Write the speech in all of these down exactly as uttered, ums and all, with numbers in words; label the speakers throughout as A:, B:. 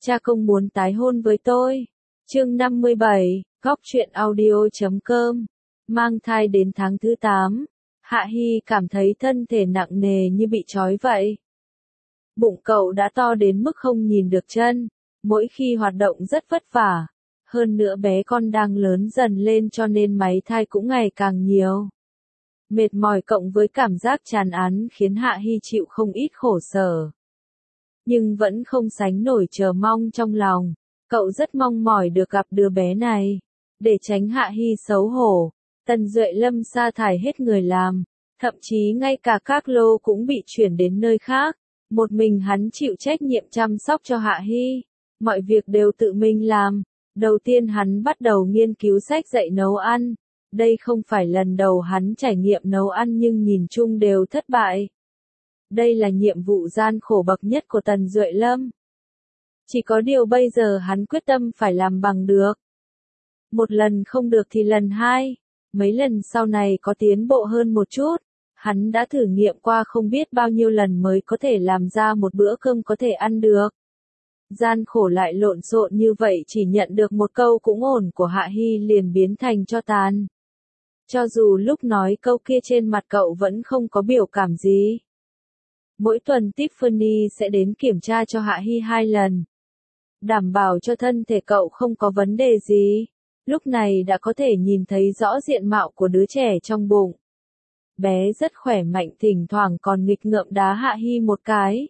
A: Cha không muốn tái hôn với tôi. Chương năm mươi bảy, góc truyện audio chấm com. Mang thai đến tháng thứ tám, Hạ Hi cảm thấy thân thể nặng nề như bị trói vậy. Bụng cậu đã to đến mức không nhìn được chân, mỗi khi hoạt động rất vất vả. Hơn nữa bé con đang lớn dần lên cho nên máy thai cũng ngày càng nhiều. Mệt mỏi cộng với cảm giác chán án khiến Hạ Hi chịu không ít khổ sở. Nhưng vẫn không sánh nổi chờ mong trong lòng, cậu rất mong mỏi được gặp đứa bé này. Để tránh Hạ Hi xấu hổ, Tần Duệ Lâm sa thải hết người làm, thậm chí ngay cả các lô cũng bị chuyển đến nơi khác. Một mình hắn chịu trách nhiệm chăm sóc cho Hạ Hi, mọi việc đều tự mình làm. Đầu tiên hắn bắt đầu nghiên cứu sách dạy nấu ăn. Đây không phải lần đầu hắn trải nghiệm nấu ăn nhưng nhìn chung đều thất bại. Đây là nhiệm vụ gian khổ bậc nhất của Tần Duệ Lâm. Chỉ có điều bây giờ hắn quyết tâm phải làm bằng được. Một lần không được thì lần hai, mấy lần sau này có tiến bộ hơn một chút. Hắn đã thử nghiệm qua không biết bao nhiêu lần mới có thể làm ra một bữa cơm có thể ăn được. Gian khổ lại lộn xộn như vậy chỉ nhận được một câu cũng ổn của Hạ Hi liền biến thành tro tàn. Cho dù lúc nói câu kia trên mặt cậu vẫn không có biểu cảm gì. Mỗi tuần Tiffany sẽ đến kiểm tra cho Hạ Hi hai lần. Đảm bảo cho thân thể cậu không có vấn đề gì. Lúc này đã có thể nhìn thấy rõ diện mạo của đứa trẻ trong bụng. Bé rất khỏe mạnh, thỉnh thoảng còn nghịch ngợm đá Hạ Hi một cái.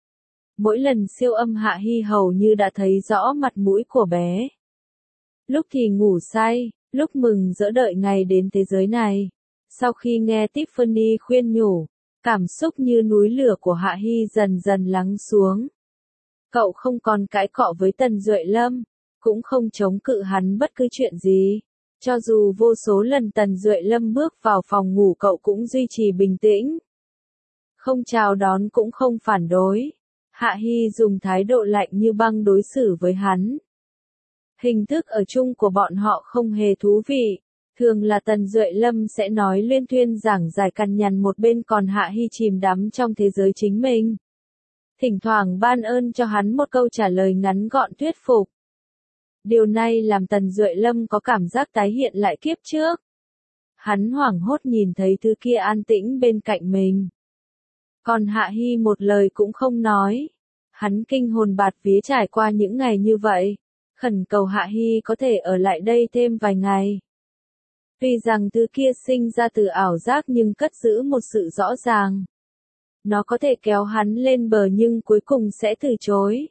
A: Mỗi lần siêu âm Hạ Hi hầu như đã thấy rõ mặt mũi của bé. Lúc thì ngủ say, lúc mừng rỡ đợi ngày đến thế giới này. Sau khi nghe Tiffany khuyên nhủ, cảm xúc như núi lửa của Hạ Hi dần dần lắng xuống. Cậu không còn cãi cọ với Tần Duệ Lâm, cũng không chống cự hắn bất cứ chuyện gì. Cho dù vô số lần Tần Duệ Lâm bước vào phòng ngủ cậu cũng duy trì bình tĩnh. Không chào đón cũng không phản đối. Hạ Hi dùng thái độ lạnh như băng đối xử với hắn. Hình thức ở chung của bọn họ không hề thú vị. Thường là Tần Duệ Lâm sẽ nói liên thuyên giảng giải cằn nhằn một bên còn Hạ Hi chìm đắm trong thế giới chính mình. Thỉnh thoảng ban ơn cho hắn một câu trả lời ngắn gọn thuyết phục. Điều này làm Tần Duệ Lâm có cảm giác tái hiện lại kiếp trước. Hắn hoảng hốt nhìn thấy thứ kia an tĩnh bên cạnh mình. Còn Hạ Hi một lời cũng không nói. Hắn kinh hồn bạt vía trải qua những ngày như vậy. Khẩn cầu Hạ Hi có thể ở lại đây thêm vài ngày. Tuy rằng thứ kia sinh ra từ ảo giác nhưng cất giữ một sự rõ ràng. Nó có thể kéo hắn lên bờ nhưng cuối cùng sẽ từ chối.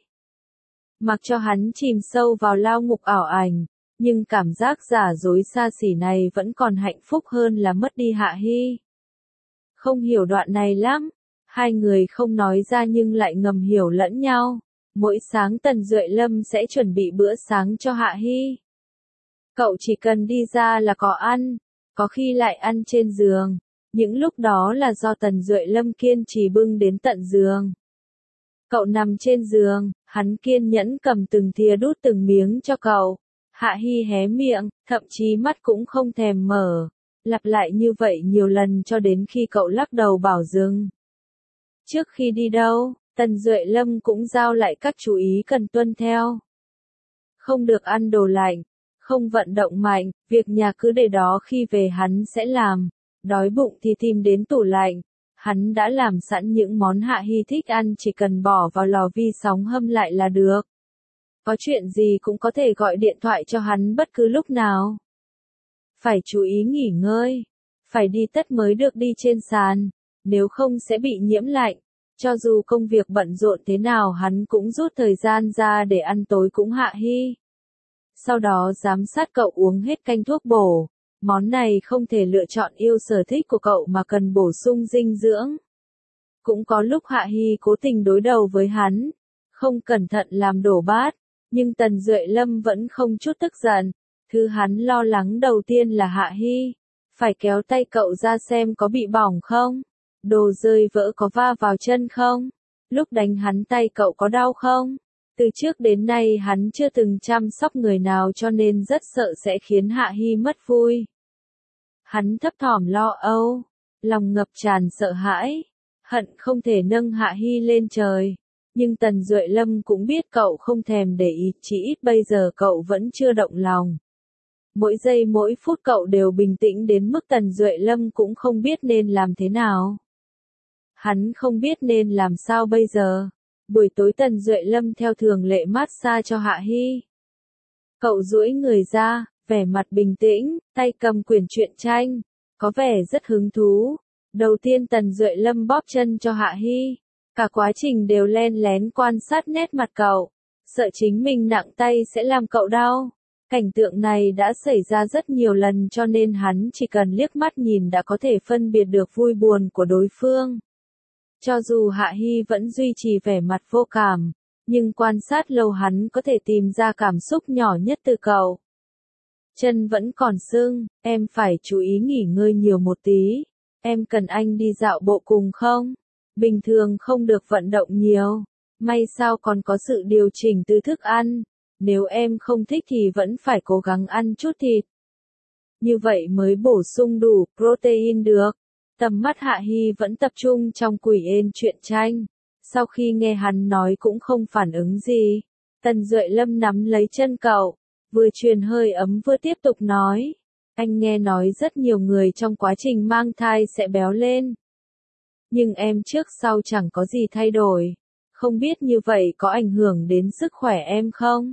A: Mặc cho hắn chìm sâu vào lao ngục ảo ảnh, nhưng cảm giác giả dối xa xỉ này vẫn còn hạnh phúc hơn là mất đi Hạ Hi. Không hiểu đoạn này lắm, hai người không nói ra nhưng lại ngầm hiểu lẫn nhau. Mỗi sáng Tần Duệ Lâm sẽ chuẩn bị bữa sáng cho Hạ Hi. Cậu chỉ cần đi ra là có ăn, có khi lại ăn trên giường. Những lúc đó là do Tần Duệ Lâm kiên trì bưng đến tận giường. Cậu nằm trên giường, hắn kiên nhẫn cầm từng thìa đút từng miếng cho cậu. Hạ Hi hé miệng, thậm chí mắt cũng không thèm mở. Lặp lại như vậy nhiều lần cho đến khi cậu lắc đầu bảo dừng. Trước khi đi đâu, Tần Duệ Lâm cũng giao lại các chú ý cần tuân theo. Không được ăn đồ lạnh, không vận động mạnh, việc nhà cứ để đó khi về hắn sẽ làm. Đói bụng thì tìm đến tủ lạnh. Hắn đã làm sẵn những món Hạ Hi thích ăn, chỉ cần bỏ vào lò vi sóng hâm lại là được. Có chuyện gì cũng có thể gọi điện thoại cho hắn bất cứ lúc nào. Phải chú ý nghỉ ngơi. Phải đi tất mới được đi trên sàn. Nếu không sẽ bị nhiễm lạnh. Cho dù công việc bận rộn thế nào hắn cũng rút thời gian ra để ăn tối cùng Hạ Hi. Sau đó giám sát cậu uống hết canh thuốc bổ. Món này không thể lựa chọn yêu sở thích của cậu mà cần bổ sung dinh dưỡng. Cũng có lúc Hạ Hi cố tình đối đầu với hắn, không cẩn thận làm đổ bát, nhưng Tần Duệ Lâm vẫn không chút tức giận. Thứ hắn lo lắng đầu tiên là Hạ Hi, phải kéo tay cậu ra xem có bị bỏng không, đồ rơi vỡ có va vào chân không, lúc đánh hắn tay cậu có đau không. Từ trước đến nay hắn chưa từng chăm sóc người nào cho nên rất sợ sẽ khiến Hạ Hi mất vui. Hắn thấp thỏm lo âu, lòng ngập tràn sợ hãi, hận không thể nâng Hạ Hi lên trời. Nhưng Tần Duệ Lâm cũng biết cậu không thèm để ý, chỉ ít bây giờ cậu vẫn chưa động lòng. Mỗi giây mỗi phút cậu đều bình tĩnh đến mức Tần Duệ Lâm cũng không biết nên làm thế nào. Hắn không biết nên làm sao bây giờ. Buổi tối Tần Duệ Lâm theo thường lệ massage cho Hạ Hi. Cậu duỗi người ra, vẻ mặt bình tĩnh, tay cầm quyển truyện tranh, có vẻ rất hứng thú. Đầu tiên Tần Duệ Lâm bóp chân cho Hạ Hi. Cả quá trình đều len lén quan sát nét mặt cậu, sợ chính mình nặng tay sẽ làm cậu đau. Cảnh tượng này đã xảy ra rất nhiều lần cho nên hắn chỉ cần liếc mắt nhìn đã có thể phân biệt được vui buồn của đối phương. Cho dù Hạ Hi vẫn duy trì vẻ mặt vô cảm, nhưng quan sát lâu hắn có thể tìm ra cảm xúc nhỏ nhất từ cậu. Chân vẫn còn sưng, em phải chú ý nghỉ ngơi nhiều một tí. Em cần anh đi dạo bộ cùng không? Bình thường không được vận động nhiều. May sao còn có sự điều chỉnh từ thức ăn. Nếu em không thích thì vẫn phải cố gắng ăn chút thịt. Như vậy mới bổ sung đủ protein được. Tầm mắt Hạ Hi vẫn tập trung trong quyển truyện tranh. Sau khi nghe hắn nói cũng không phản ứng gì. Tần Duệ Lâm nắm lấy chân cậu, vừa truyền hơi ấm vừa tiếp tục nói. Anh nghe nói rất nhiều người trong quá trình mang thai sẽ béo lên. Nhưng em trước sau chẳng có gì thay đổi. Không biết như vậy có ảnh hưởng đến sức khỏe em không?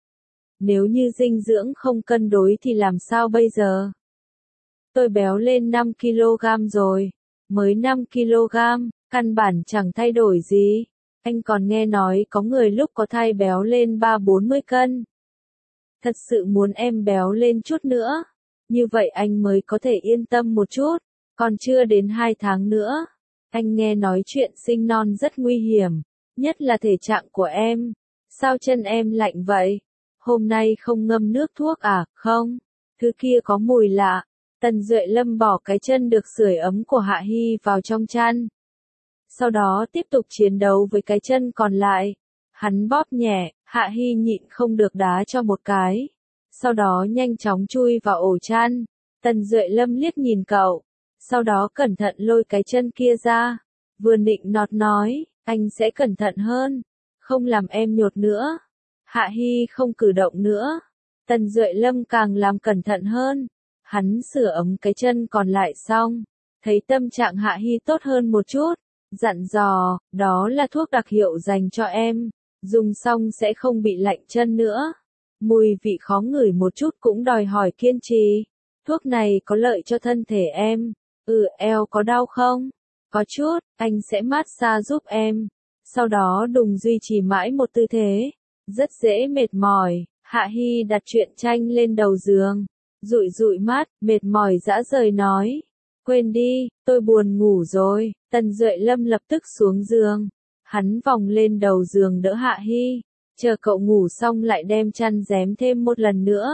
A: Nếu như dinh dưỡng không cân đối thì làm sao bây giờ? Tôi béo lên năm ki lô gam rồi. Mới năm ki lô gam, căn bản chẳng thay đổi gì. Anh còn nghe nói có người lúc có thai béo lên ba bốn mươi cân. Thật sự muốn em béo lên chút nữa. Như vậy anh mới có thể yên tâm một chút. Còn chưa đến hai tháng nữa. Anh nghe nói chuyện sinh non rất nguy hiểm. Nhất là thể trạng của em. Sao chân em lạnh vậy? Hôm nay không ngâm nước thuốc à? Không. Thứ kia có mùi lạ. Tần Duệ Lâm bỏ cái chân được sưởi ấm của Hạ Hi vào trong chăn. Sau đó tiếp tục chiến đấu với cái chân còn lại. Hắn bóp nhẹ, Hạ Hi nhịn không được đá cho một cái. Sau đó nhanh chóng chui vào ổ chăn. Tần Duệ Lâm liếc nhìn cậu. Sau đó cẩn thận lôi cái chân kia ra. Vừa nịnh nọt nói, anh sẽ cẩn thận hơn. Không làm em nhột nữa. Hạ Hi không cử động nữa. Tần Duệ Lâm càng làm cẩn thận hơn. Hắn sửa ấm cái chân còn lại xong. Thấy tâm trạng Hạ Hi tốt hơn một chút. Dặn dò, đó là thuốc đặc hiệu dành cho em. Dùng xong sẽ không bị lạnh chân nữa. Mùi vị khó ngửi một chút cũng đòi hỏi kiên trì. Thuốc này có lợi cho thân thể em. Ừ, eo có đau không? Có chút, anh sẽ massage giúp em. Sau đó đừng duy trì mãi một tư thế. Rất dễ mệt mỏi. Hạ Hi đặt truyện tranh lên đầu giường. Dụi dụi mắt, mệt mỏi dã rời nói. Quên đi, tôi buồn ngủ rồi. Tần Duệ Lâm lập tức xuống giường. Hắn vòng lên đầu giường đỡ Hạ Hi. Chờ cậu ngủ xong lại đem chăn rém thêm một lần nữa.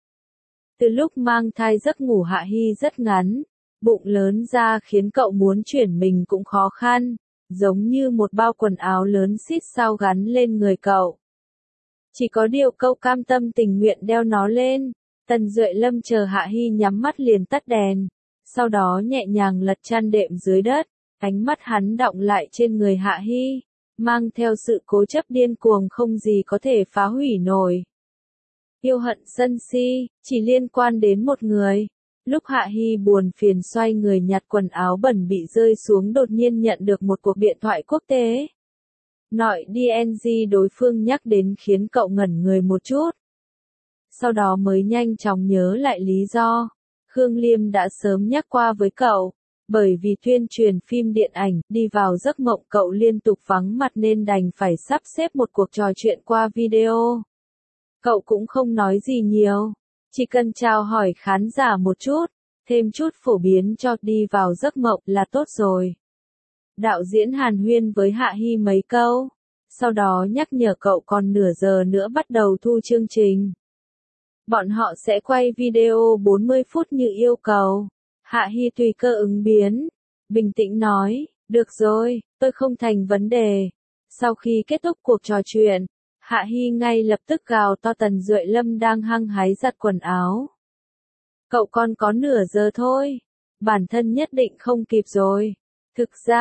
A: Từ lúc mang thai giấc ngủ Hạ Hi rất ngắn. Bụng lớn ra khiến cậu muốn chuyển mình cũng khó khăn. Giống như một bao quần áo lớn xít sao gắn lên người cậu. Chỉ có điều cậu cam tâm tình nguyện đeo nó lên. Tần Duệ Lâm chờ Hạ Hi nhắm mắt liền tắt đèn. Sau đó nhẹ nhàng lật chăn đệm dưới đất. Ánh mắt hắn đọng lại trên người Hạ Hi. Mang theo sự cố chấp điên cuồng không gì có thể phá hủy nổi. Yêu hận sân si, chỉ liên quan đến một người. Lúc Hạ Hi buồn phiền xoay người nhặt quần áo bẩn bị rơi xuống đột nhiên nhận được một cuộc điện thoại quốc tế. Nội đê en giê đối phương nhắc đến khiến cậu ngẩn người một chút. Sau đó mới nhanh chóng nhớ lại lý do. Khương Liêm đã sớm nhắc qua với cậu. Bởi vì tuyên truyền phim điện ảnh, đi vào giấc mộng cậu liên tục vắng mặt nên đành phải sắp xếp một cuộc trò chuyện qua video. Cậu cũng không nói gì nhiều. Chỉ cần chào hỏi khán giả một chút, thêm chút phổ biến cho đi vào giấc mộng là tốt rồi. Đạo diễn hàn huyên với Hạ Hi mấy câu. Sau đó nhắc nhở cậu còn nửa giờ nữa bắt đầu thu chương trình. Bọn họ sẽ quay video bốn mươi phút như yêu cầu. Hạ Hi tùy cơ ứng biến. Bình tĩnh nói, được rồi, tôi không thành vấn đề. Sau khi kết thúc cuộc trò chuyện, Hạ Hi ngay lập tức gào to Tần Duệ Lâm đang hăng hái giặt quần áo. Cậu còn có nửa giờ thôi. Bản thân nhất định không kịp rồi. Thực ra,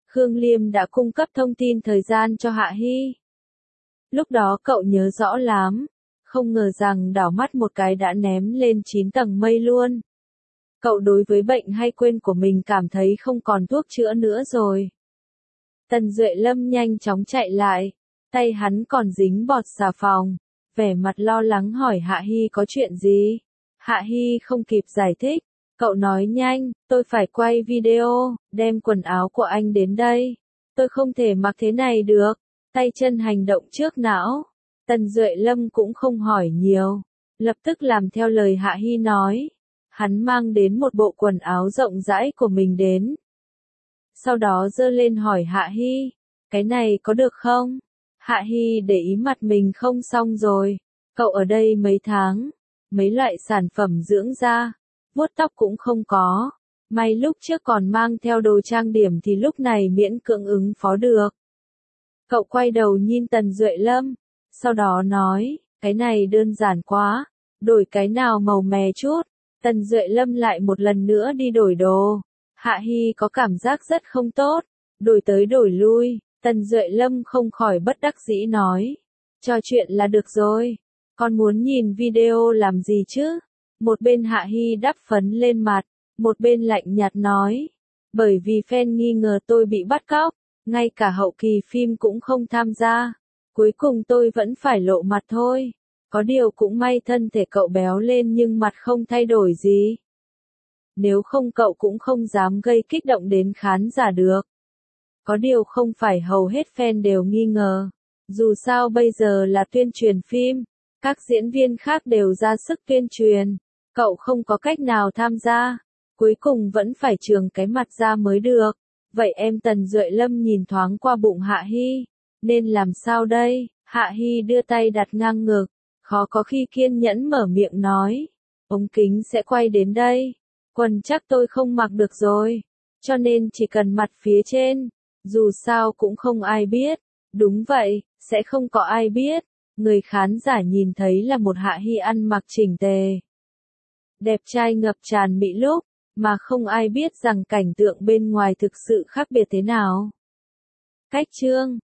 A: Khương Liêm đã cung cấp thông tin thời gian cho Hạ Hy. Lúc đó cậu nhớ rõ lắm, không ngờ rằng đảo mắt một cái đã ném lên chín tầng mây luôn. Cậu đối với bệnh hay quên của mình cảm thấy không còn thuốc chữa nữa rồi. Tần Duệ Lâm nhanh chóng chạy lại, tay hắn còn dính bọt xà phòng, vẻ mặt lo lắng hỏi Hạ Hy có chuyện gì. Hạ Hy không kịp giải thích, cậu nói nhanh, tôi phải quay video, đem quần áo của anh đến đây. Tôi không thể mặc thế này được, tay chân hành động trước não. Tần Duệ Lâm cũng không hỏi nhiều, lập tức làm theo lời Hạ Hy nói. Hắn mang đến một bộ quần áo rộng rãi của mình đến. Sau đó giơ lên hỏi Hạ Hy, cái này có được không? Hạ Hy để ý mặt mình không xong rồi, cậu ở đây mấy tháng, mấy loại sản phẩm dưỡng da, vuốt tóc cũng không có, may lúc trước còn mang theo đồ trang điểm thì lúc này miễn cưỡng ứng phó được. Cậu quay đầu nhìn Tần Duệ Lâm, sau đó nói, cái này đơn giản quá, đổi cái nào màu mè chút. Tần Duệ Lâm lại một lần nữa đi đổi đồ. Hạ Hy có cảm giác rất không tốt, đổi tới đổi lui, Tần Duệ Lâm không khỏi bất đắc dĩ nói. Trò chuyện là được rồi, con muốn nhìn video làm gì chứ? Một bên Hạ Hy đắp phấn lên mặt, một bên lạnh nhạt nói. Bởi vì fan nghi ngờ tôi bị bắt cóc, ngay cả hậu kỳ phim cũng không tham gia. Cuối cùng tôi vẫn phải lộ mặt thôi. Có điều cũng may thân thể cậu béo lên nhưng mặt không thay đổi gì. Nếu không cậu cũng không dám gây kích động đến khán giả được. Có điều không phải hầu hết fan đều nghi ngờ. Dù sao bây giờ là tuyên truyền phim, các diễn viên khác đều ra sức tuyên truyền. Cậu không có cách nào tham gia, cuối cùng vẫn phải trường cái mặt ra mới được. Vậy em Tần Duệ Lâm nhìn thoáng qua bụng Hạ Hy, nên làm sao đây? Hạ Hy đưa tay đặt ngang ngực, khó có khi kiên nhẫn mở miệng nói. Ống kính sẽ quay đến đây, quần chắc tôi không mặc được rồi, cho nên chỉ cần mặt phía trên, dù sao cũng không ai biết. Đúng vậy, sẽ không có ai biết. Người khán giả nhìn thấy là một Hạ Hy ăn mặc chỉnh tề, đẹp trai ngập tràn mỹ lúc, mà không ai biết rằng cảnh tượng bên ngoài thực sự khác biệt thế nào. Cách chương